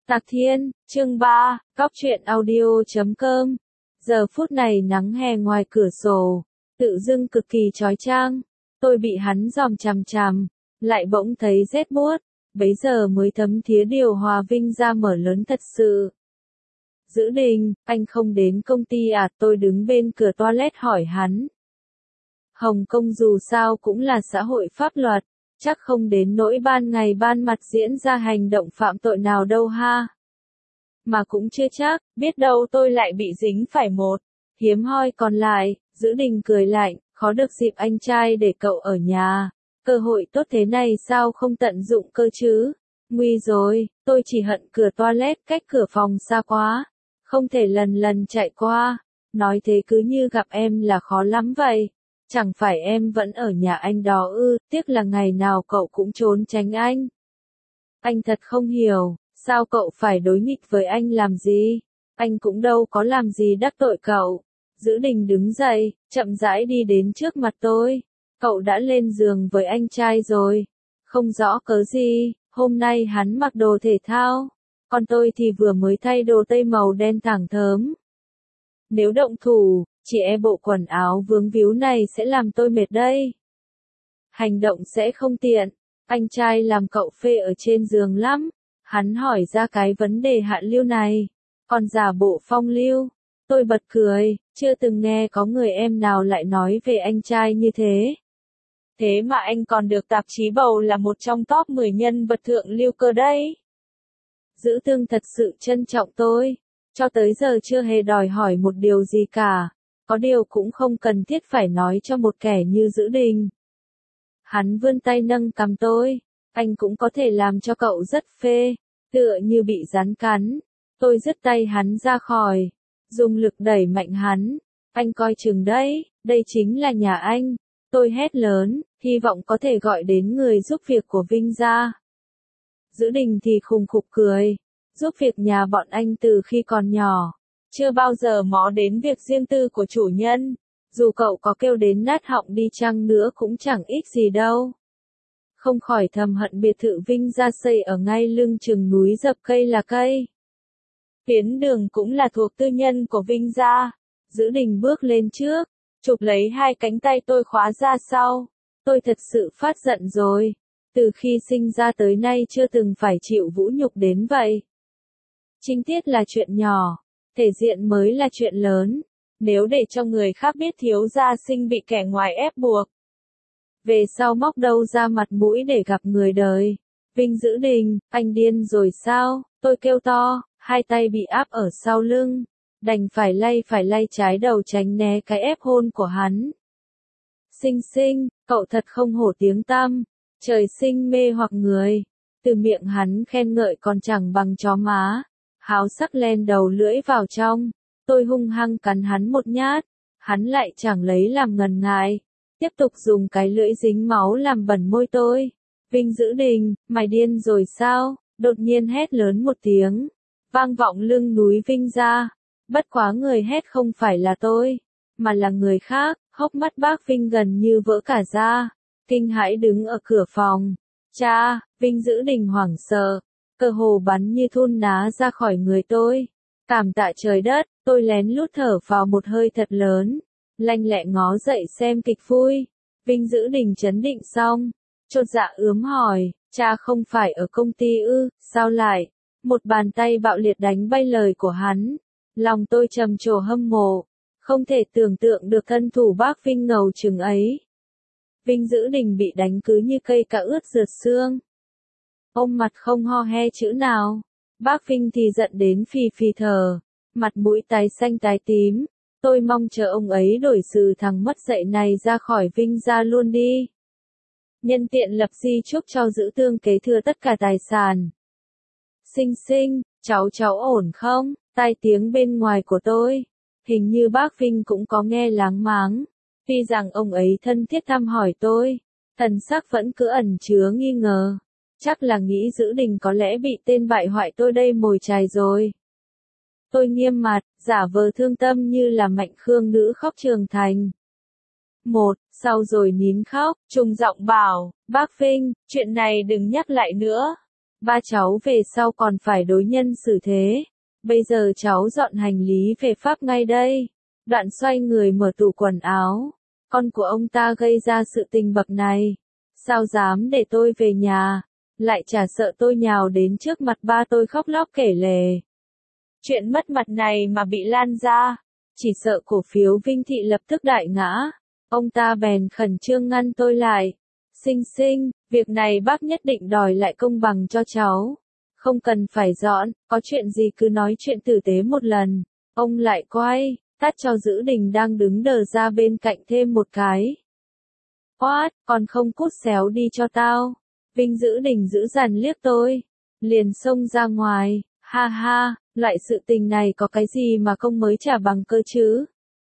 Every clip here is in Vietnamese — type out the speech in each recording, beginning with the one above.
Tạc Thiên, chương 3, Góc truyện audio.com. Giờ phút này nắng hè ngoài cửa sổ, tự dưng cực kỳ chói chang. Tôi bị hắn dòm chằm chằm, lại bỗng thấy rét buốt. Bấy giờ mới thấm thía điều hòa Vinh ra mở lớn thật sự. Giữ Đình, anh không đến công ty à? Tôi đứng bên cửa toilet hỏi hắn. Hồng Kông dù sao cũng là xã hội pháp luật, chắc không đến nỗi ban ngày ban mặt diễn ra hành động phạm tội nào đâu ha. Mà cũng chưa chắc, biết đâu tôi lại bị dính phải một hiếm hoi còn lại. Giữ Đình cười lạnh, khó được dịp anh trai để cậu ở nhà. Cơ hội tốt thế này sao không tận dụng cơ chứ? Nguy rồi, tôi chỉ hận cửa toilet cách cửa phòng xa quá, không thể lần lần chạy qua. Nói thế cứ như gặp em là khó lắm vậy. Chẳng phải em vẫn ở nhà anh đó ư? Tiếc là ngày nào cậu cũng trốn tránh anh. Anh thật không hiểu, sao cậu phải đối nghịch với anh làm gì? Anh cũng đâu có làm gì đắc tội cậu. Giữ Đình đứng dậy, chậm rãi đi đến trước mặt tôi. Cậu đã lên giường với anh trai rồi. Không rõ cớ gì, hôm nay hắn mặc đồ thể thao, còn tôi thì vừa mới thay đồ tây màu đen thẳng thớm. Nếu động thủ, chỉ e bộ quần áo vướng víu này sẽ làm tôi mệt đây. Hành động sẽ không tiện, anh trai làm cậu phê ở trên giường lắm. Hắn hỏi ra cái vấn đề hạ lưu này, còn giả bộ phong lưu. Tôi bật cười, chưa từng nghe có người em nào lại nói về anh trai như thế. Thế mà anh còn được tạp chí bầu là một trong top 10 nhân vật thượng lưu cơ đấy. Giữ Tương thật sự trân trọng tôi, cho tới giờ chưa hề đòi hỏi một điều gì cả, có điều cũng không cần thiết phải nói cho một kẻ như Giữ Đình. Hắn vươn tay nâng cằm tôi, anh cũng có thể làm cho cậu rất phê, tựa như bị rắn cắn. Tôi dứt tay hắn ra khỏi, dùng lực đẩy mạnh hắn. Anh coi chừng đấy, đây chính là nhà anh. Tôi hét lớn, hy vọng có thể gọi đến người giúp việc của Vinh ra. Giữ Đình thì khùng khục cười, giúp việc nhà bọn anh từ khi còn nhỏ, chưa bao giờ mó đến việc riêng tư của chủ nhân. Dù cậu có kêu đến nát họng đi chăng nữa cũng chẳng ích gì đâu. Không khỏi thầm hận biệt thự Vinh ra xây ở ngay lưng chừng núi dập cây là cây. Tuyến đường cũng là thuộc tư nhân của Vinh gia. Giữ Đình bước lên trước, chụp lấy hai cánh tay tôi khóa ra sau. Tôi thật sự phát giận rồi. Từ khi sinh ra tới nay chưa từng phải chịu vũ nhục đến vậy. Chính tiết là chuyện nhỏ, thể diện mới là chuyện lớn. Nếu để cho người khác biết thiếu gia sinh bị kẻ ngoài ép buộc, về sau móc đâu ra mặt mũi để gặp người đời. Vinh Giữ Đình, anh điên rồi sao? Tôi kêu to, hai tay bị áp ở sau lưng, đành phải lay trái đầu tránh né cái ép hôn của hắn. Xinh xinh, cậu thật không hổ tiếng tăm, trời sinh mê hoặc người. Từ miệng hắn khen ngợi còn chẳng bằng chó má. Háo sắc len đầu lưỡi vào trong, tôi hung hăng cắn hắn một nhát, hắn lại chẳng lấy làm ngần ngại, tiếp tục dùng cái lưỡi dính máu làm bẩn môi tôi. Vinh Giữ Đình, mày điên rồi sao? Đột nhiên hét lớn một tiếng, vang vọng lưng núi Vinh ra. Bất quá người hét không phải là tôi, mà là người khác. Hốc mắt bác Vinh gần như vỡ cả ra, kinh hãi đứng ở cửa phòng. Cha! Vinh Giữ Đình hoảng sợ, cơ hồ bắn như thun ná ra khỏi người tôi. Cảm tạ trời đất, tôi lén lút thở vào một hơi thật lớn, lanh lẹ ngó dậy xem kịch vui. Vinh Giữ Đình trấn định xong, chột dạ ướm hỏi, cha không phải ở công ty ư? Sao lại? Một bàn tay bạo liệt đánh bay lời của hắn. Lòng tôi trầm trồ hâm mộ, không thể tưởng tượng được thân thủ bác Vinh ngầu chừng ấy. Vinh Giữ Đình bị đánh cứ như cây cạ ướt rượt xương. Ông mặt không ho he chữ nào. Bác Vinh thì giận đến phì phì thở, mặt mũi tái xanh tái tím. Tôi mong chờ ông ấy đổi từ thằng mất dạy này ra khỏi Vinh ra luôn đi. Nhân tiện lập di chúc cho Giữ Tương kế thừa tất cả tài sản. Xinh xinh, cháu ổn không? Tai tiếng bên ngoài của tôi. Hình như bác Vinh cũng có nghe láng máng. Tuy rằng ông ấy thân thiết thăm hỏi tôi, thần sắc vẫn cứ ẩn chứa nghi ngờ. Chắc là nghĩ Giữ Đình có lẽ bị tên bại hoại tôi đây mồi chài rồi. Tôi nghiêm mặt, giả vờ thương tâm như là Mạnh Khương nữ khóc trường thành. Sau rồi nín khóc, trùng giọng bảo, bác Vinh, chuyện này đừng nhắc lại nữa. Ba cháu về sau còn phải đối nhân xử thế. Bây giờ cháu dọn hành lý về Pháp ngay đây. Đoạn xoay người mở tủ quần áo. Con của ông ta gây ra sự tình bậc này. Sao dám để tôi về nhà, lại chả sợ tôi nhào đến trước mặt ba tôi khóc lóc kể lể. Chuyện mất mặt này mà bị lan ra, chỉ sợ cổ phiếu Vinh Thị lập tức đại ngã. Ông ta bèn khẩn trương ngăn tôi lại. Xinh xinh, việc này bác nhất định đòi lại công bằng cho cháu. Không cần phải dọn, có chuyện gì cứ nói chuyện tử tế một lần. Ông lại quay, tát cho Dữ Đình đang đứng đờ ra bên cạnh thêm một cái. Oát, còn không cút xéo đi cho tao. Vinh Dữ Đình dữ dằn liếc tôi, liền xông ra ngoài. Ha ha, loại sự tình này có cái gì mà công mới trả bằng cơ chứ?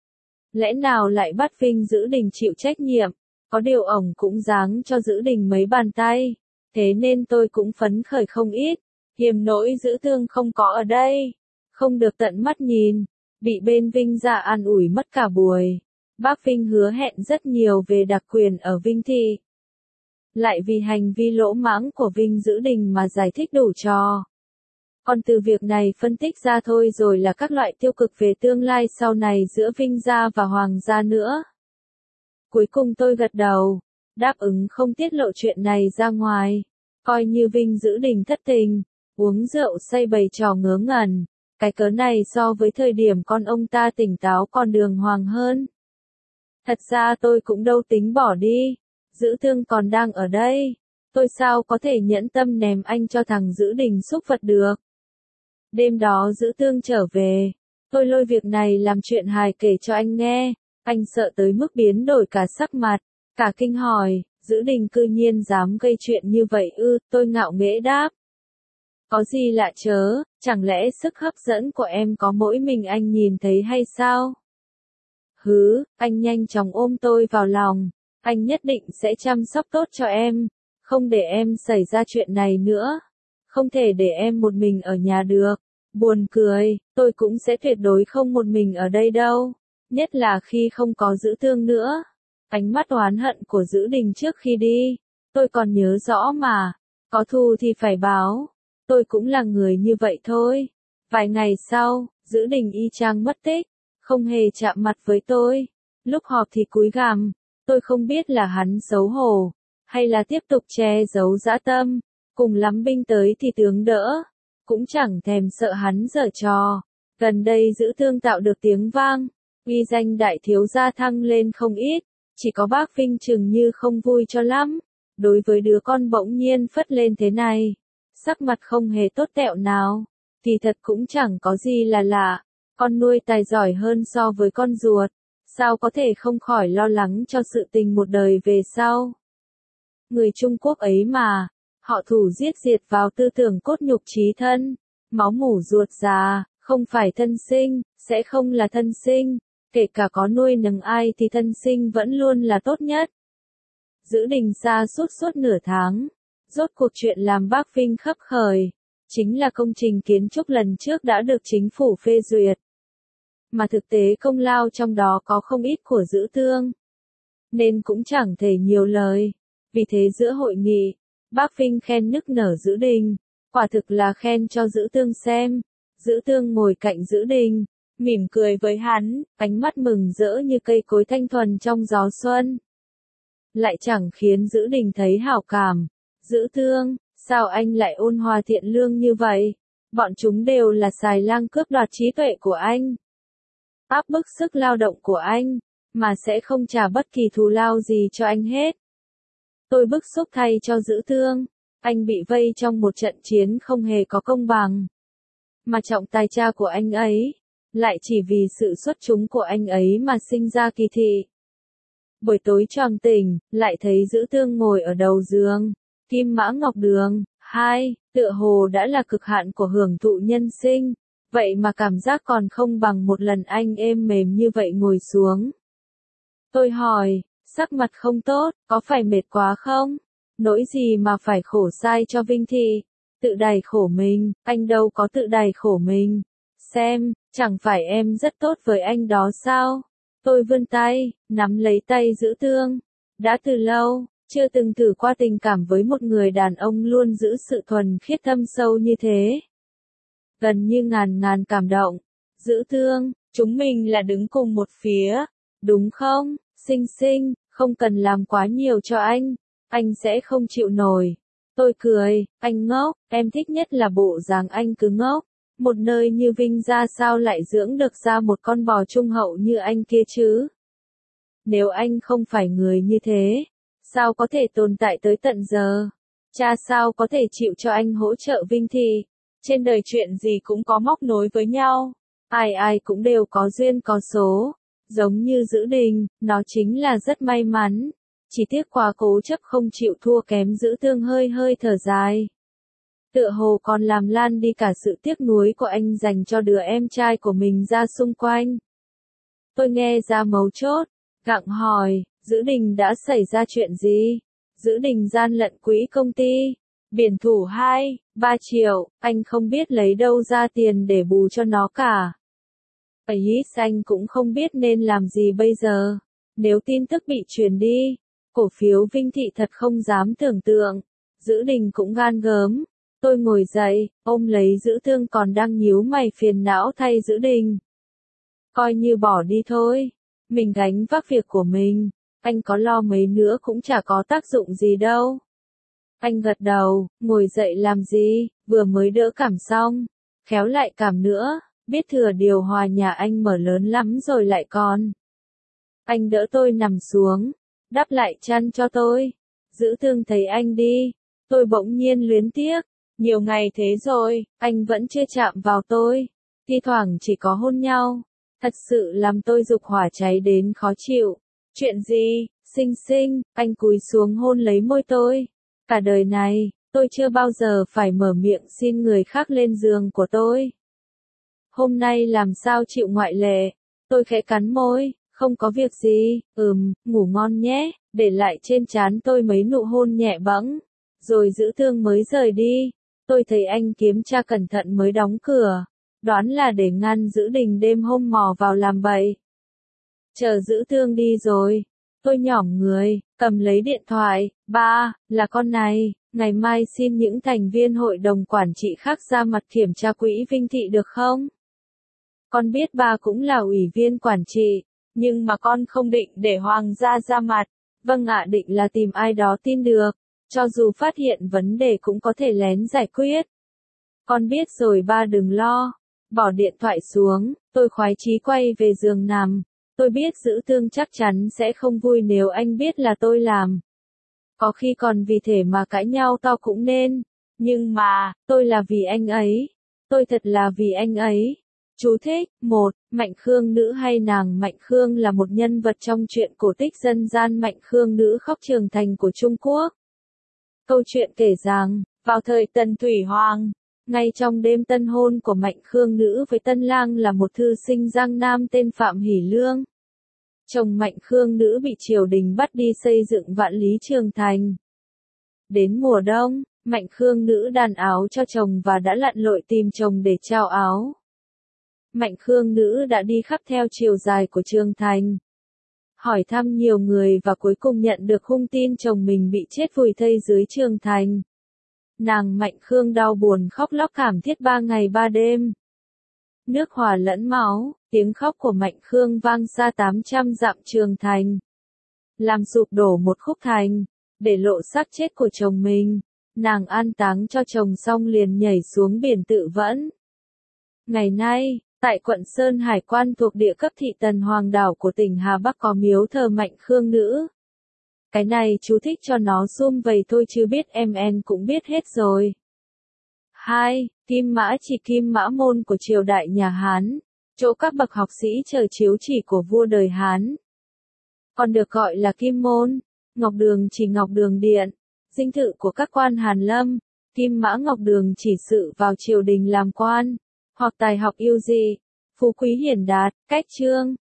Lẽ nào lại bắt Vinh Dữ Đình chịu trách nhiệm? Có điều ổng cũng giáng cho Dữ Đình mấy bàn tay. Thế nên tôi cũng phấn khởi không ít. Hiềm nỗi Dữ Thương không có ở đây. Không được tận mắt nhìn. Bị bên Vinh gia an ủi mất cả buổi. Bác Vinh hứa hẹn rất nhiều về đặc quyền ở Vinh Thị. Lại vì hành vi lỗ mãng của Vinh Dữ Đình mà giải thích đủ trò. Còn từ việc này phân tích ra thôi rồi là các loại tiêu cực về tương lai sau này giữa Vinh gia và Hoàng gia nữa. Cuối cùng tôi gật đầu, đáp ứng không tiết lộ chuyện này ra ngoài. Coi như Vinh Dữ Đình thất tình, uống rượu say bày trò ngớ ngẩn. Cái cớ này so với thời điểm con ông ta tỉnh táo còn đường hoàng hơn. Thật ra tôi cũng đâu tính bỏ đi. Dữ Thương còn đang ở đây. Tôi sao có thể nhẫn tâm ném anh cho thằng Dữ Đình xúc vật được. Đêm đó Dữ Thương trở về. Tôi lôi việc này làm chuyện hài kể cho anh nghe. Anh sợ tới mức biến đổi cả sắc mặt. Cả kinh hỏi, Dữ Đình cư nhiên dám gây chuyện như vậy ư? Tôi ngạo nghễ đáp. Có gì lạ chớ, chẳng lẽ sức hấp dẫn của em có mỗi mình anh nhìn thấy hay sao? Hứ, anh nhanh chóng ôm tôi vào lòng. Anh nhất định sẽ chăm sóc tốt cho em. Không để em xảy ra chuyện này nữa. Không thể để em một mình ở nhà được. Buồn cười, tôi cũng sẽ tuyệt đối không một mình ở đây đâu. Nhất là khi không có Dữ Thương nữa. Ánh mắt oán hận của Dữ Đình trước khi đi. Tôi còn nhớ rõ mà. Có thù thì phải báo. Tôi cũng là người như vậy thôi. Vài ngày sau, Dữ Đình y chang mất tích. Không hề chạm mặt với tôi. Lúc họp thì cúi gằm. Tôi không biết là hắn xấu hổ. Hay là tiếp tục che giấu dã tâm. Cùng lắm binh tới thì tướng đỡ. Cũng chẳng thèm sợ hắn giở trò. Gần đây Dữ Thương tạo được tiếng vang. Uy danh đại thiếu gia thăng lên không ít. Chỉ có bác Vinh chừng như không vui cho lắm. Đối với đứa con bỗng nhiên phất lên thế này. Sắc mặt không hề tốt tẹo nào. Thì thật cũng chẳng có gì là lạ. Con nuôi tài giỏi hơn so với con ruột. Sao có thể không khỏi lo lắng cho sự tình một đời về sau. Người Trung Quốc ấy mà. Họ thủ giết diệt vào tư tưởng cốt nhục chí thân. Máu mủ ruột già, không phải thân sinh, sẽ không là thân sinh. Kể cả có nuôi nấng ai thì thân sinh vẫn luôn là tốt nhất. Dữ Đình xa suốt nửa tháng. Rốt cuộc chuyện làm bác Vinh khấp khởi. Chính là công trình kiến trúc lần trước đã được chính phủ phê duyệt. Mà thực tế công lao trong đó có không ít của Dữ Thương. Nên cũng chẳng thể nhiều lời. Vì thế giữa hội nghị, bác Vinh khen nức nở Dữ Đình. Quả thực là khen cho Dữ Thương xem. Dữ Thương ngồi cạnh Dữ Đình, mỉm cười với hắn, ánh mắt mừng rỡ như cây cối thanh thuần trong gió xuân. Lại chẳng khiến Dữ Đình thấy hảo cảm. Dữ Thương, sao anh lại ôn hòa thiện lương như vậy? Bọn chúng đều là xài lang cướp đoạt trí tuệ của anh. Áp bức sức lao động của anh, mà sẽ không trả bất kỳ thù lao gì cho anh hết. Tôi bức xúc thay cho Dữ Thương. Anh bị vây trong một trận chiến không hề có công bằng. Mà trọng tài cha của anh ấy, lại chỉ vì sự xuất chúng của anh ấy mà sinh ra kỳ thị. Buổi tối choàng tỉnh, lại thấy Dữ Thương ngồi ở đầu giường. Kim Mã Ngọc Đường, 2, tựa hồ đã là cực hạn của hưởng thụ nhân sinh. Vậy mà cảm giác còn không bằng một lần anh êm mềm như vậy ngồi xuống. Tôi hỏi, sắc mặt không tốt, có phải mệt quá không? Nỗi gì mà phải khổ sai cho Vinh Thị? Tự đày khổ mình, anh đâu có tự đày khổ mình. Xem, chẳng phải em rất tốt với anh đó sao? Tôi vươn tay, nắm lấy tay Dữ Thương. Đã từ lâu, Chưa từng thử qua tình cảm với một người đàn ông luôn giữ sự thuần khiết thâm sâu như thế. Gần như ngàn ngàn cảm động. Giữ thương, chúng mình là đứng cùng một phía. Đúng không, xinh xinh, không cần làm quá nhiều cho anh sẽ không chịu nổi. Tôi cười, anh ngốc, em thích nhất là bộ dáng anh cứ ngốc. Một nơi như Vinh ra sao lại dưỡng được ra một con bò trung hậu như anh kia chứ? Nếu anh không phải người như thế, sao có thể tồn tại tới tận giờ? Cha sao có thể chịu cho anh hỗ trợ Vinh Thị? Trên đời chuyện gì cũng có móc nối với nhau. Ai ai cũng đều có duyên có số. Giống như Dữ Đình, nó chính là rất may mắn. Chỉ tiếc quá cố chấp không chịu thua kém Dữ Thương hơi hơi thở dài. Tựa hồ còn làm lan đi cả sự tiếc nuối của anh dành cho đứa em trai của mình ra xung quanh. Tôi nghe ra mấu chốt, gặng hỏi, Dữ Đình đã xảy ra chuyện gì? Dữ Đình gian lận quỹ công ty. Biển thủ 2-3 triệu, anh không biết lấy đâu ra tiền để bù cho nó cả. Ấy, anh cũng không biết nên làm gì bây giờ. Nếu tin tức bị truyền đi, cổ phiếu Vinh Thị thật không dám tưởng tượng. Dữ Đình cũng gan gớm. Tôi ngồi dậy, ôm lấy Dữ Thương còn đang nhíu mày phiền não thay Dữ Đình. Coi như bỏ đi thôi. Mình gánh vác việc của mình. Anh có lo mấy nữa cũng chả có tác dụng gì đâu. Anh gật đầu, ngồi dậy làm gì, vừa mới đỡ cảm xong. Khéo lại cảm nữa, biết thừa điều hòa nhà anh mở lớn lắm rồi lại còn. Anh đỡ tôi nằm xuống, đắp lại chăn cho tôi. Dữ Thương thấy anh đi. Tôi bỗng nhiên luyến tiếc. Nhiều ngày thế rồi, anh vẫn chưa chạm vào tôi. Thi thoảng chỉ có hôn nhau. Thật sự làm tôi dục hỏa cháy đến khó chịu. Chuyện gì, xinh xinh, anh cúi xuống hôn lấy môi tôi. Cả đời này, tôi chưa bao giờ phải mở miệng xin người khác lên giường của tôi. Hôm nay làm sao chịu ngoại lệ. Tôi khẽ cắn môi, không có việc gì, ngủ ngon nhé, để lại trên trán tôi mấy nụ hôn nhẹ bẫng. Rồi Dữ Thương mới rời đi. Tôi thấy anh kiểm tra cẩn thận mới đóng cửa. Đoán là để ngăn Dữ Đình đêm hôm mò vào làm bậy. Chờ Dữ Thương đi rồi. Tôi nhỏm người, cầm lấy điện thoại. Ba, là con này, ngày mai xin những thành viên hội đồng quản trị khác ra mặt kiểm tra quỹ Vinh Thị được không? Con biết ba cũng là ủy viên quản trị, nhưng mà con không định để Hoàng gia ra mặt. Vâng ạ, định là tìm ai đó tin được. Cho dù phát hiện vấn đề cũng có thể lén giải quyết. Con biết rồi ba đừng lo. Bỏ điện thoại xuống, tôi khoái chí quay về giường nằm. Tôi biết Dữ Thương chắc chắn sẽ không vui nếu anh biết là tôi làm. Có khi còn vì thế mà cãi nhau to cũng nên. Nhưng mà, tôi là vì anh ấy. Tôi thật là vì anh ấy. Chú thích, 1. Mạnh Khương Nữ hay nàng Mạnh Khương là một nhân vật trong truyện cổ tích dân gian Mạnh Khương Nữ khóc trưởng thành của Trung Quốc. Câu chuyện kể rằng, vào thời Tần Thủy Hoàng, ngay trong đêm tân hôn của Mạnh Khương Nữ với tân lang là một thư sinh Giang Nam tên Phạm Hỷ Lương. Chồng Mạnh Khương Nữ bị triều đình bắt đi xây dựng Vạn Lý Trường Thành. Đến mùa đông, Mạnh Khương Nữ đàn áo cho chồng và đã lặn lội tìm chồng để trao áo. Mạnh Khương Nữ đã đi khắp theo chiều dài của Trường Thành. Hỏi thăm nhiều người và cuối cùng nhận được hung tin chồng mình bị chết vùi thây dưới Trường Thành. Nàng Mạnh Khương đau buồn khóc lóc thảm thiết 3 ngày 3 đêm. Nước hòa lẫn máu, tiếng khóc của Mạnh Khương vang xa 800 dặm Trường Thành. Làm sụp đổ một khúc thành, để lộ xác chết của chồng mình. Nàng an táng cho chồng xong liền nhảy xuống biển tự vẫn. Ngày nay, tại quận Sơn Hải Quan thuộc địa cấp thị Tần Hoàng Đảo của tỉnh Hà Bắc có miếu thờ Mạnh Khương Nữ. Cái này chú thích cho nó sum vầy thôi chứ biết em cũng biết hết rồi. 2. Kim Mã Chỉ Kim Mã Môn của triều đại nhà Hán, chỗ các bậc học sĩ chờ chiếu chỉ của vua đời Hán. Còn được gọi là Kim Môn, Ngọc Đường Chỉ Ngọc Đường Điện, dinh thự của các quan Hàn Lâm. Kim Mã Ngọc Đường chỉ sự vào triều đình làm quan, hoặc tài học yêu dị, phú quý hiển đạt, cách trương,